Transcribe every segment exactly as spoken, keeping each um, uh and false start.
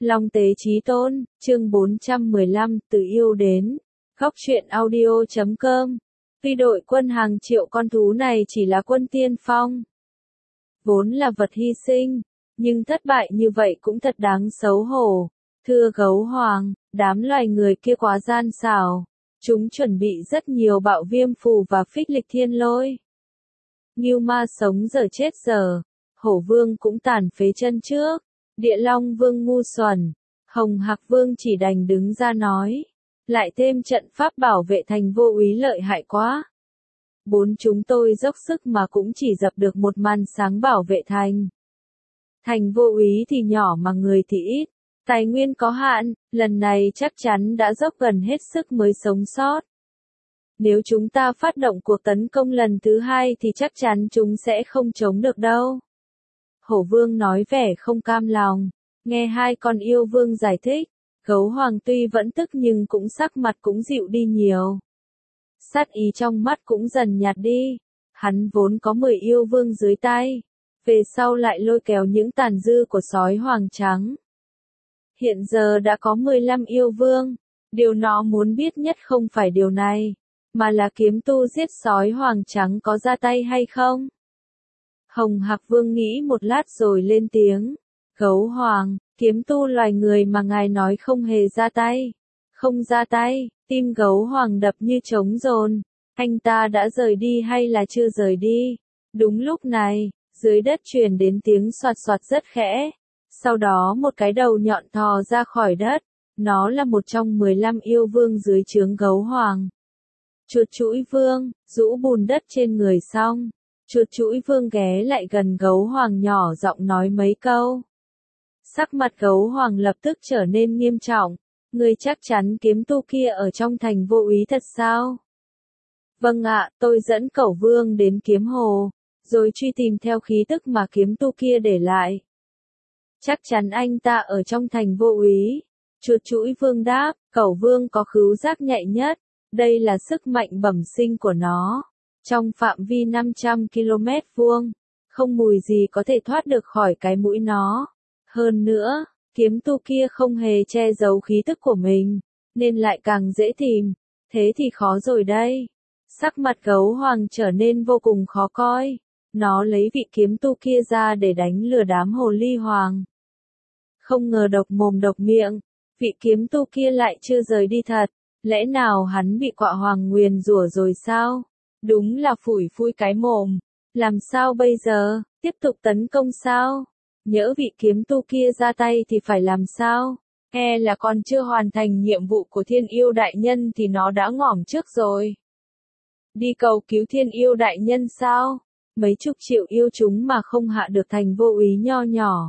Long Tế Chí Tôn, chương bốn trăm mười lăm, từ yêu đến. Góc truyện audio chấm com. Tuy đội quân hàng triệu con thú này chỉ là quân tiên phong, vốn là vật hy sinh, nhưng thất bại như vậy cũng thật đáng xấu hổ. Thưa Gấu Hoàng, đám loài người kia quá gian xảo. Chúng chuẩn bị rất nhiều bạo viêm phù và phích lịch thiên lôi. Ngưu ma sống giờ chết giờ. Hổ vương cũng tàn phế chân trước. Địa Long vương ngu xuẩn. Hồng Hạc vương chỉ đành đứng ra nói. Lại thêm trận pháp bảo vệ thành vô úy lợi hại quá. Bốn chúng tôi dốc sức mà cũng chỉ dập được một màn sáng bảo vệ thành. Thành vô úy thì nhỏ mà người thì ít. Tài nguyên có hạn, lần này chắc chắn đã dốc gần hết sức mới sống sót. Nếu chúng ta phát động cuộc tấn công lần thứ hai thì chắc chắn chúng sẽ không chống được đâu. Hổ vương nói vẻ không cam lòng, nghe hai con yêu vương giải thích, Gấu Hoàng tuy vẫn tức nhưng cũng sắc mặt cũng dịu đi nhiều. Sát ý trong mắt cũng dần nhạt đi, hắn vốn có mười yêu vương dưới tay, về sau lại lôi kéo những tàn dư của sói hoàng trắng. Hiện giờ đã có mười lăm yêu vương, điều nó muốn biết nhất không phải điều này, mà là kiếm tu giết sói hoàng trắng có ra tay hay không. Hồng Hạc vương nghĩ một lát rồi lên tiếng, Gấu Hoàng, kiếm tu loài người mà ngài nói không hề ra tay. Không ra tay, tim Gấu Hoàng đập như trống rồn, anh ta đã rời đi hay là chưa rời đi? Đúng lúc này, dưới đất truyền đến tiếng soạt soạt rất khẽ. Sau đó một cái đầu nhọn thò ra khỏi đất, nó là một trong mười lăm yêu vương dưới trướng Gấu Hoàng. Chuột chũi vương, rũ bùn đất trên người xong, chuột chũi vương ghé lại gần Gấu Hoàng nhỏ giọng nói mấy câu. Sắc mặt Gấu Hoàng lập tức trở nên nghiêm trọng, người chắc chắn kiếm tu kia ở trong thành vô úy thật sao? Vâng ạ, tôi dẫn Cẩu Vương đến kiếm hồ, rồi truy tìm theo khí tức mà kiếm tu kia để lại. Chắc chắn anh ta ở trong thành vô úy. Chuột chũi vương đáp, Cẩu Vương có khứu giác nhạy nhất, đây là sức mạnh bẩm sinh của nó. Trong phạm vi năm trăm ki lô mét vuông, không mùi gì có thể thoát được khỏi cái mũi nó. Hơn nữa, kiếm tu kia không hề che giấu khí tức của mình, nên lại càng dễ tìm, thế thì khó rồi đây. Sắc mặt Gấu Hoàng trở nên vô cùng khó coi, nó lấy vị kiếm tu kia ra để đánh lừa đám hồ ly hoàng. Không ngờ độc mồm độc miệng, vị kiếm tu kia lại chưa rời đi thật, lẽ nào hắn bị quạ hoàng nguyền rủa rồi sao? Đúng là phủi phui cái mồm, làm sao bây giờ, tiếp tục tấn công sao? Nhỡ vị kiếm tu kia ra tay thì phải làm sao? E là còn chưa hoàn thành nhiệm vụ của thiên yêu đại nhân thì nó đã ngỏm trước rồi. Đi cầu cứu thiên yêu đại nhân sao? Mấy chục triệu yêu chúng mà không hạ được thành vô úy nho nhỏ.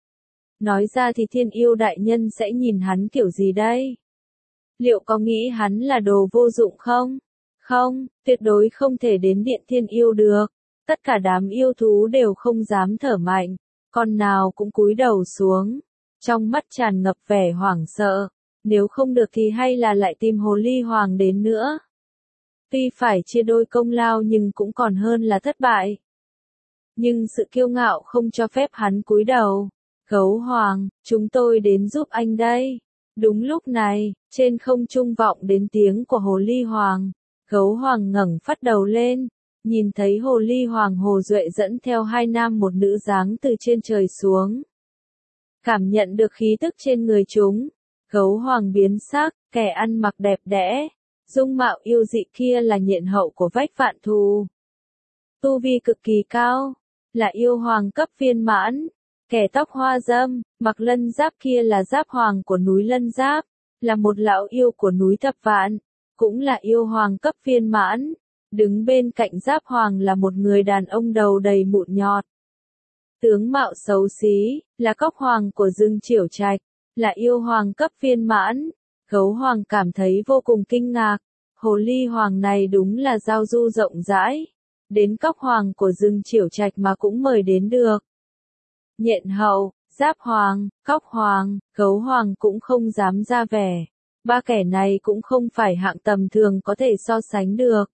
Nói ra thì thiên yêu đại nhân sẽ nhìn hắn kiểu gì đây? Liệu có nghĩ hắn là đồ vô dụng không? Không, tuyệt đối không thể đến điện thiên yêu được. Tất cả đám yêu thú đều không dám thở mạnh, con nào cũng cúi đầu xuống, trong mắt tràn ngập vẻ hoảng sợ. Nếu không được thì hay là lại tìm hồ ly hoàng đến nữa. Tuy phải chia đôi công lao nhưng cũng còn hơn là thất bại. Nhưng sự kiêu ngạo không cho phép hắn cúi đầu. Gấu Hoàng, chúng tôi đến giúp anh đây. Đúng lúc này, trên không trung vọng đến tiếng của hồ ly hoàng. Gấu Hoàng ngẩng phát đầu lên, nhìn thấy hồ ly hoàng Hồ Duệ dẫn theo hai nam một nữ giáng từ trên trời xuống. Cảm nhận được khí tức trên người chúng, Gấu Hoàng biến sắc, kẻ ăn mặc đẹp đẽ, dung mạo yêu dị kia là nhện hậu của Vách Vạn Thù. Tu vi cực kỳ cao, là yêu hoàng cấp viên mãn. Kẻ tóc hoa dâm, mặc lân giáp kia là giáp hoàng của núi Lân Giáp, là một lão yêu của núi Thập Vạn, cũng là yêu hoàng cấp viên mãn. Đứng bên cạnh giáp hoàng là một người đàn ông đầu đầy mụn nhọt. Tướng mạo xấu xí, là cóc hoàng của rừng Chiểu Trạch, là yêu hoàng cấp viên mãn. Gấu Hoàng cảm thấy vô cùng kinh ngạc, hồ ly hoàng này đúng là giao du rộng rãi. Đến cóc hoàng của rừng Chiểu Trạch mà cũng mời đến được. Nhện hậu, giáp hoàng, cóc hoàng, Gấu Hoàng cũng không dám ra vẻ. Ba kẻ này cũng không phải hạng tầm thường có thể so sánh được.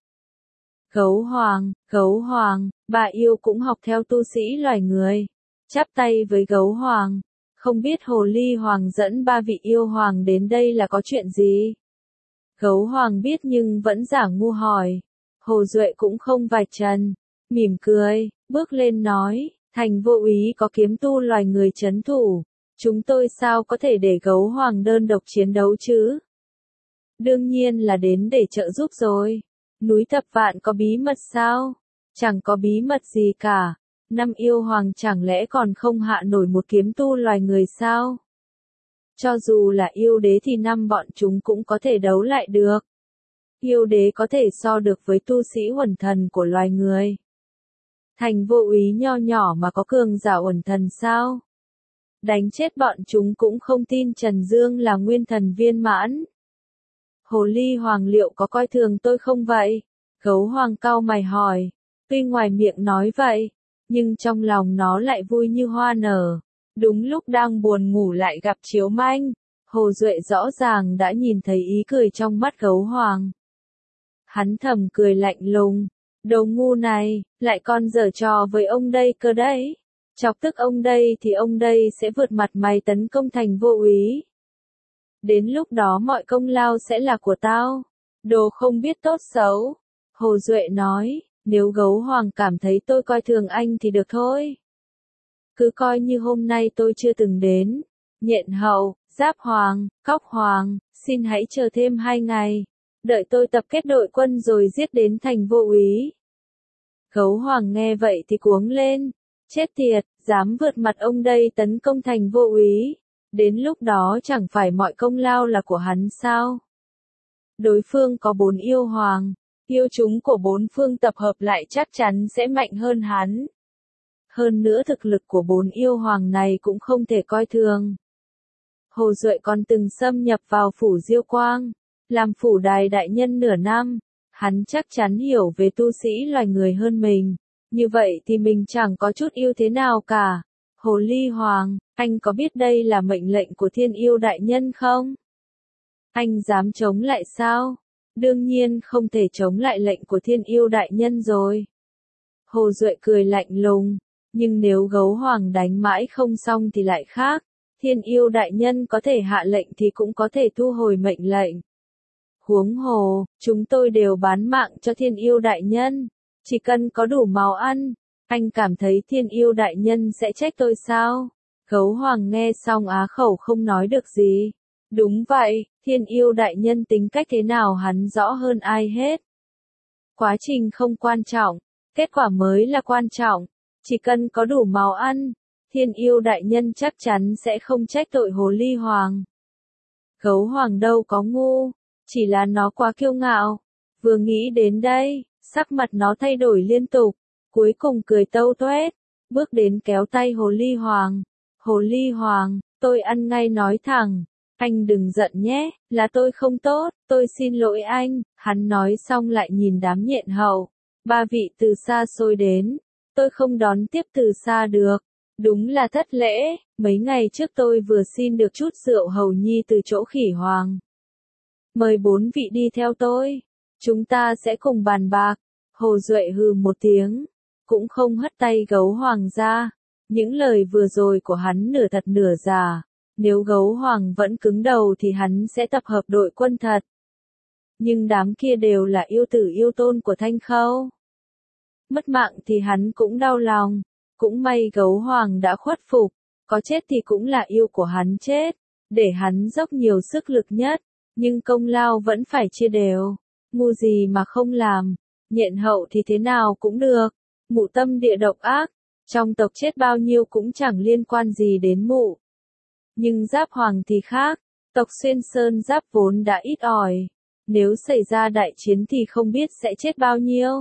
Gấu Hoàng, Gấu Hoàng, bà yêu cũng học theo tu sĩ loài người. Chắp tay với Gấu Hoàng, Không biết Hồ Ly Hoàng dẫn ba vị yêu hoàng đến đây là có chuyện gì? Gấu Hoàng biết nhưng vẫn giả ngu hỏi. Hồ Duệ cũng không vạch trần, mỉm cười, bước lên nói, Thành Vô Úy có kiếm tu loài người trấn thủ, chúng tôi sao có thể để Gấu Hoàng đơn độc chiến đấu chứ? Đương nhiên là đến để trợ giúp rồi. Núi Thập Vạn có bí mật sao? Chẳng có bí mật gì cả. Năm yêu hoàng chẳng lẽ còn không hạ nổi một kiếm tu loài người sao? Cho dù là yêu đế thì năm bọn chúng cũng có thể đấu lại được. Yêu đế có thể so được với tu sĩ uẩn thần của loài người. Thành Vô Úy nho nhỏ mà có cường giả uẩn thần sao? Đánh chết bọn chúng cũng không tin Trần Dương là nguyên thần viên mãn. Hồ Ly Hoàng liệu có coi thường tôi không vậy? Gấu Hoàng cau mày hỏi. Tuy ngoài miệng nói vậy, nhưng trong lòng nó lại vui như hoa nở. Đúng lúc đang buồn ngủ lại gặp Chiếu Manh, Hồ Duệ rõ ràng đã nhìn thấy ý cười trong mắt Gấu Hoàng. Hắn thầm cười lạnh lùng, đồ ngu này, lại còn giở trò với ông đây cơ đấy. Chọc tức ông đây thì ông đây sẽ vượt mặt mày tấn công Thành Vô Úy. Đến lúc đó mọi công lao sẽ là của tao. Đồ không biết tốt xấu. Hồ Duệ nói, nếu Gấu Hoàng cảm thấy tôi coi thường anh thì được thôi. Cứ coi như hôm nay tôi chưa từng đến. Nhện Hậu, Giáp Hoàng, Cóc Hoàng, xin hãy chờ thêm hai ngày. Đợi tôi tập kết đội quân rồi giết đến Thành Vô Úy. Gấu Hoàng nghe vậy thì cuống lên. Chết tiệt, dám vượt mặt ông đây tấn công Thành Vô Úy. Đến lúc đó chẳng phải mọi công lao là của hắn sao? Đối phương có bốn yêu hoàng. Yêu chúng của bốn phương tập hợp lại chắc chắn sẽ mạnh hơn hắn. Hơn nữa thực lực của bốn yêu hoàng này cũng không thể coi thường. Hồ Duệ còn từng xâm nhập vào phủ Diêu Quang, làm phủ đài đại nhân nửa năm. Hắn chắc chắn hiểu về tu sĩ loài người hơn mình. Như vậy thì mình chẳng có chút ưu thế nào cả. Hồ Ly Hoàng, anh có biết đây là mệnh lệnh của Thiên Yêu đại nhân không? Anh dám chống lại sao? Đương nhiên không thể chống lại lệnh của Thiên Yêu đại nhân rồi. Hồ Duệ cười lạnh lùng, nhưng nếu Gấu Hoàng đánh mãi không xong thì lại khác. Thiên Yêu đại nhân có thể hạ lệnh thì cũng có thể thu hồi mệnh lệnh. Huống hồ, chúng tôi đều bán mạng cho Thiên Yêu đại nhân. Chỉ cần có đủ máu ăn, anh cảm thấy Thiên Yêu đại nhân sẽ trách tôi sao? Gấu Hoàng nghe xong á khẩu không nói được gì. Đúng vậy, Thiên Yêu đại nhân tính cách thế nào hắn rõ hơn ai hết. Quá trình không quan trọng, kết quả mới là quan trọng. Chỉ cần có đủ máu ăn, Thiên Yêu đại nhân chắc chắn sẽ không trách tội Hồ Ly Hoàng. Gấu Hoàng đâu có ngu, chỉ là nó quá kiêu ngạo. Vừa nghĩ đến đây, sắc mặt nó thay đổi liên tục, cuối cùng cười tâu tuét, bước đến kéo tay Hồ Ly Hoàng. Hồ Ly Hoàng, tôi ăn ngay nói thẳng, anh đừng giận nhé, là tôi không tốt, tôi xin lỗi anh. Hắn nói xong lại nhìn đám Nhện Hậu, ba vị từ xa xôi đến, tôi không đón tiếp từ xa được. Đúng là thất lễ, mấy ngày trước tôi vừa xin được chút rượu hầu nhi từ chỗ Khỉ Hoàng. Mời bốn vị đi theo tôi, chúng ta sẽ cùng bàn bạc. Hồ Duệ hừ một tiếng, cũng không hất tay Gấu Hoàng ra. Những lời vừa rồi của hắn nửa thật nửa giả. Nếu Gấu Hoàng vẫn cứng đầu thì hắn sẽ tập hợp đội quân thật. Nhưng đám kia đều là yêu tử yêu tôn của Thanh Khâu. Mất mạng thì hắn cũng đau lòng. Cũng may Gấu Hoàng đã khuất phục. Có chết thì cũng là yêu của hắn chết. Để hắn dốc nhiều sức lực nhất. Nhưng công lao vẫn phải chia đều. Ngu gì mà không làm. Nhện Hậu thì thế nào cũng được. Mụ tâm địa độc ác. Trong tộc chết bao nhiêu cũng chẳng liên quan gì đến mụ. Nhưng Giáp Hoàng thì khác. Tộc Xuyên Sơn Giáp vốn đã ít ỏi. Nếu xảy ra đại chiến thì không biết sẽ chết bao nhiêu.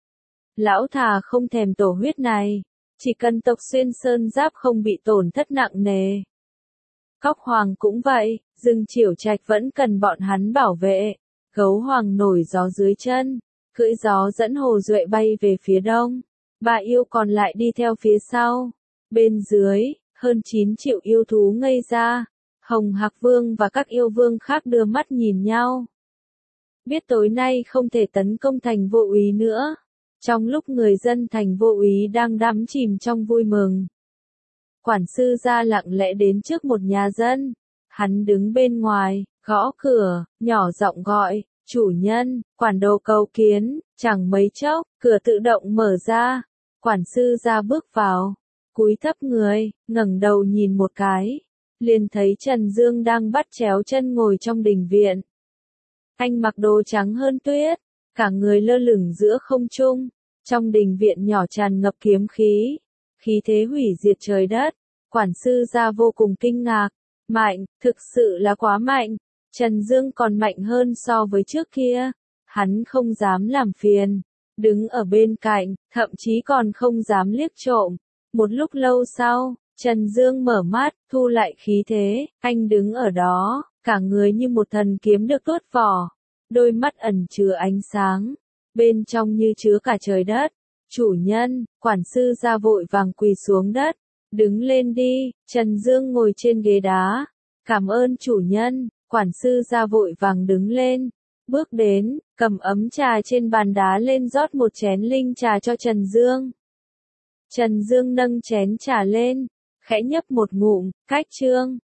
Lão thà không thèm tổ huyết này. Chỉ cần tộc Xuyên Sơn Giáp không bị tổn thất nặng nề. Cóc Hoàng cũng vậy. Rừng Chiểu Trạch vẫn cần bọn hắn bảo vệ. Gấu Hoàng nổi gió dưới chân. Cưỡi gió dẫn Hồ Duệ bay về phía đông. Ba yêu còn lại đi theo phía sau. Bên dưới, hơn chín triệu yêu thú ngây ra. Hồng Hạc Vương và các yêu vương khác đưa mắt nhìn nhau. Biết tối nay không thể tấn công Thành Vô Úy nữa. Trong lúc người dân Thành Vô Úy đang đắm chìm trong vui mừng. quản sư gia lặng lẽ đến trước một nhà dân. Hắn đứng bên ngoài, gõ cửa, nhỏ giọng gọi, chủ nhân, quản đồ cầu kiến, chẳng mấy chốc, cửa tự động mở ra. Quản sư gia bước vào, cúi thấp người, ngẩng đầu nhìn một cái, liền thấy Trần Dương đang bắt chéo chân ngồi trong đình viện. Anh mặc đồ trắng hơn tuyết, cả người lơ lửng giữa không trung, trong đình viện nhỏ tràn ngập kiếm khí, khí thế hủy diệt trời đất. Quản sư gia vô cùng kinh ngạc, mạnh, thực sự là quá mạnh, Trần Dương còn mạnh hơn so với trước kia, hắn không dám làm phiền, đứng ở bên cạnh, thậm chí còn không dám liếc trộm. Một lúc lâu sau, Trần Dương mở mắt, thu lại khí thế, anh đứng ở đó, cả người như một thần kiếm được tuốt vỏ, đôi mắt ẩn chứa ánh sáng, bên trong như chứa cả trời đất. Chủ nhân, quản sư gia vội vàng quỳ xuống đất, đứng lên đi. Trần Dương ngồi trên ghế đá, cảm ơn chủ nhân. Quản sư gia vội vàng đứng lên, bước đến, cầm ấm trà trên bàn đá lên rót một chén linh trà cho Trần Dương. Trần Dương nâng chén trà lên, khẽ nhấp một ngụm, cách chương.